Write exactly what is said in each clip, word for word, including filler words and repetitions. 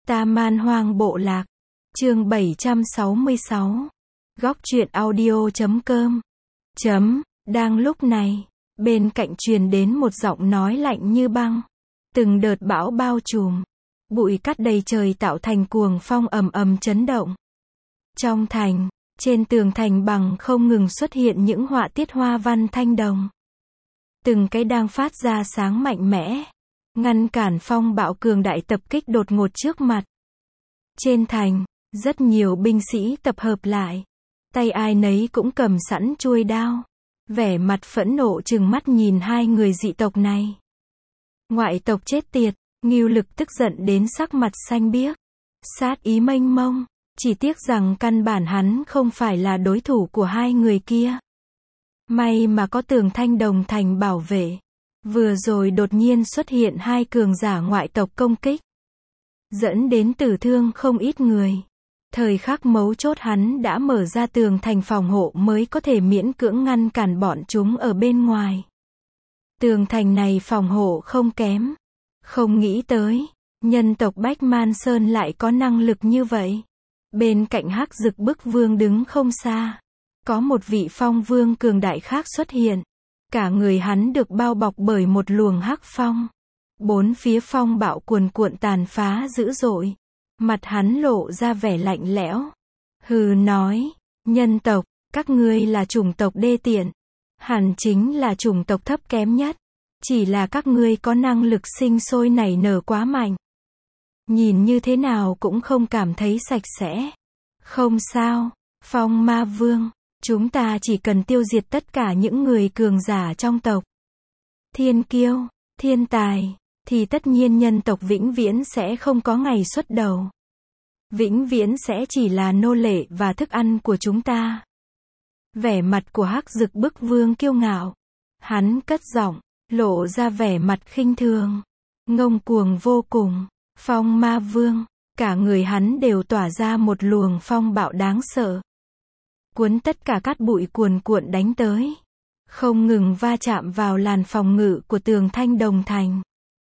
Ta Man Hoang Bộ Lạc. Chương bảy trăm sáu mươi sáu. Góc truyện audio chấm com. Chấm, đang lúc này, bên cạnh truyền đến một giọng nói lạnh như băng. Từng đợt bão bao trùm, bụi cát đầy trời tạo thành cuồng phong ầm ầm chấn động. Trong thành, trên tường thành bằng không ngừng xuất hiện những họa tiết hoa văn thanh đồng. Từng cái đang phát ra sáng mạnh mẽ, ngăn cản phong bạo cường đại tập kích đột ngột trước mặt. Trên thành, rất nhiều binh sĩ tập hợp lại. Tay ai nấy cũng cầm sẵn chuôi đao. Vẻ mặt phẫn nộ trừng mắt nhìn hai người dị tộc này. Ngoại tộc chết tiệt, Ngưu Lực tức giận đến sắc mặt xanh biếc. Sát ý mênh mông, chỉ tiếc rằng căn bản hắn không phải là đối thủ của hai người kia. May mà có tường thanh đồng thành bảo vệ. Vừa rồi đột nhiên xuất hiện hai cường giả ngoại tộc công kích, dẫn đến tử thương không ít người. Thời khắc mấu chốt hắn đã mở ra tường thành phòng hộ mới có thể miễn cưỡng ngăn cản bọn chúng ở bên ngoài. Tường thành này phòng hộ không kém. Không nghĩ tới, nhân tộc Bách Man Sơn lại có năng lực như vậy. Bên cạnh Hắc Dực Bức Vương đứng không xa, có một vị phong vương cường đại khác xuất hiện. Cả người hắn được bao bọc bởi một luồng hắc phong. Bốn phía phong bạo cuồn cuộn tàn phá dữ dội. Mặt hắn lộ ra vẻ lạnh lẽo. Hừ nói, nhân tộc, các ngươi là chủng tộc đê tiện. Hẳn chính là chủng tộc thấp kém nhất. Chỉ là các ngươi có năng lực sinh sôi nảy nở quá mạnh. Nhìn như thế nào cũng không cảm thấy sạch sẽ. Không sao, Phong Ma Vương. Chúng ta chỉ cần tiêu diệt tất cả những người cường giả trong tộc. Thiên kiêu, thiên tài, thì tất nhiên nhân tộc vĩnh viễn sẽ không có ngày xuất đầu. Vĩnh viễn sẽ chỉ là nô lệ và thức ăn của chúng ta. Vẻ mặt của Hắc Dực Bức Vương kiêu ngạo. Hắn cất giọng, lộ ra vẻ mặt khinh thường. Ngông cuồng vô cùng. Phong Ma Vương, cả người hắn đều tỏa ra một luồng phong bạo đáng sợ. Cuốn tất cả cát bụi cuồn cuộn đánh tới. Không ngừng va chạm vào làn phòng ngự của tường thanh đồng thành.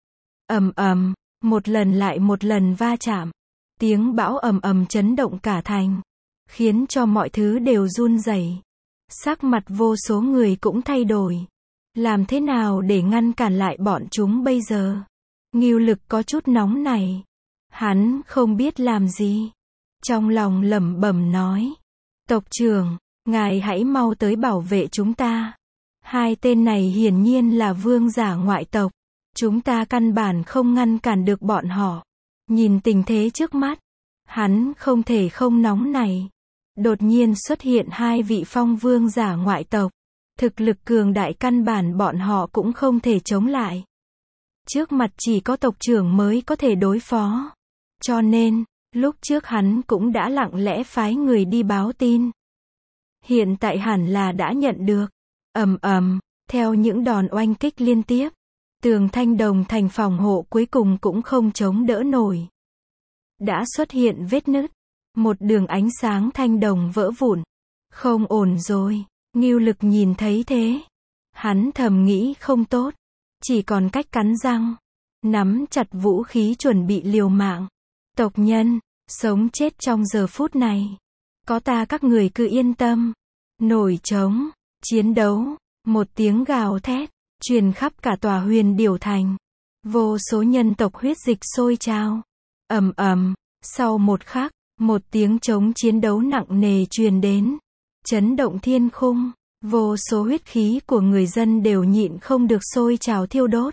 Ầm ầm, một lần lại một lần va chạm. Tiếng bão ầm ầm chấn động cả thành. Khiến cho mọi thứ đều run rẩy. Sắc mặt vô số người cũng thay đổi. Làm thế nào để ngăn cản lại bọn chúng bây giờ? Ngưu Lực có chút nóng này. Hắn không biết làm gì. Trong lòng lẩm bẩm nói. Tộc trưởng, ngài hãy mau tới bảo vệ chúng ta. Hai tên này hiển nhiên là vương giả ngoại tộc. Chúng ta căn bản không ngăn cản được bọn họ. Nhìn tình thế trước mắt, hắn không thể không nóng này. Đột nhiên xuất hiện hai vị phong vương giả ngoại tộc. Thực lực cường đại căn bản bọn họ cũng không thể chống lại. Trước mặt chỉ có tộc trưởng mới có thể đối phó. Cho nên, lúc trước hắn cũng đã lặng lẽ phái người đi báo tin. Hiện tại hẳn là đã nhận được. Ầm ầm, theo những đòn oanh kích liên tiếp, tường thanh đồng thành phòng hộ cuối cùng cũng không chống đỡ nổi. Đã xuất hiện vết nứt. Một đường ánh sáng thanh đồng vỡ vụn. Không ổn rồi. Ngưu Lực nhìn thấy thế. Hắn thầm nghĩ không tốt. Chỉ còn cách cắn răng. Nắm chặt vũ khí chuẩn bị liều mạng. Tộc nhân, sống chết trong giờ phút này. Có ta các người cứ yên tâm. Nổi trống, chiến đấu, một tiếng gào thét, truyền khắp cả tòa Huyền Điểu Thành. Vô số nhân tộc huyết dịch sôi trào. Ầm ầm, sau một khắc, một tiếng trống chiến đấu nặng nề truyền đến. Chấn động thiên khung, vô số huyết khí của người dân đều nhịn không được sôi trào thiêu đốt.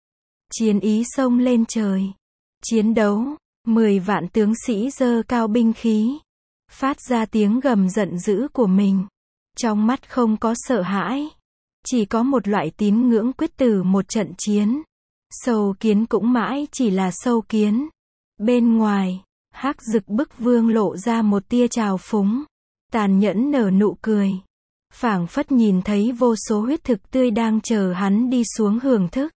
Chiến ý xông lên trời. Chiến đấu. Mười vạn tướng sĩ giơ cao binh khí, phát ra tiếng gầm giận dữ của mình. Trong mắt không có sợ hãi, chỉ có một loại tín ngưỡng quyết tử một trận chiến. Sâu kiến cũng mãi chỉ là sâu kiến. Bên ngoài, Hắc Dực Bức Vương lộ ra một tia trào phúng, tàn nhẫn nở nụ cười, phảng phất nhìn thấy vô số huyết thực tươi đang chờ hắn đi xuống hưởng thức.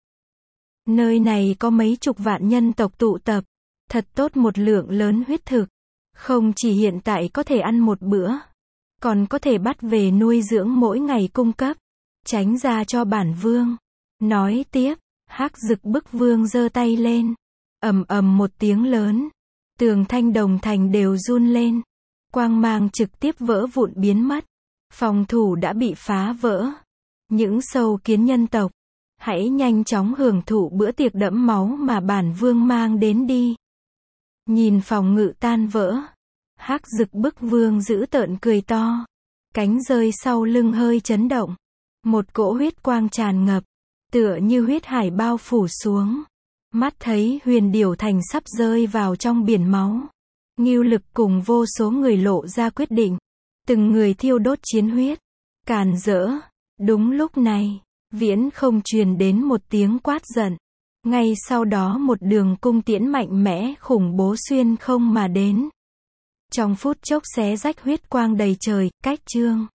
Nơi này có mấy chục vạn nhân tộc tụ tập. Thật tốt một lượng lớn huyết thực. Không chỉ hiện tại có thể ăn một bữa, còn có thể bắt về nuôi dưỡng mỗi ngày cung cấp. Tránh ra cho bản vương. Nói tiếp, Hắc Dực Bức Vương giơ tay lên. Ầm ầm một tiếng lớn. Tường thanh đồng thành đều run lên. Quang mang trực tiếp vỡ vụn biến mất. Phòng thủ đã bị phá vỡ. Những sâu kiến nhân tộc, hãy nhanh chóng hưởng thụ bữa tiệc đẫm máu mà bản vương mang đến đi. Nhìn phòng ngự tan vỡ, Hắc Dực Bức Vương dữ tợn cười to. Cánh rơi sau lưng hơi chấn động. Một cỗ huyết quang tràn ngập, tựa như huyết hải bao phủ xuống. Mắt thấy Huyền Điểu Thành sắp rơi vào trong biển máu. Ngưu Lực cùng vô số người lộ ra quyết định. Từng người thiêu đốt chiến huyết. Càn rỡ. Đúng lúc này, viễn không truyền đến một tiếng quát giận. Ngay sau đó một đường cung tiễn mạnh mẽ khủng bố xuyên không mà đến. Trong phút chốc xé rách huyết quang đầy trời, cách chương.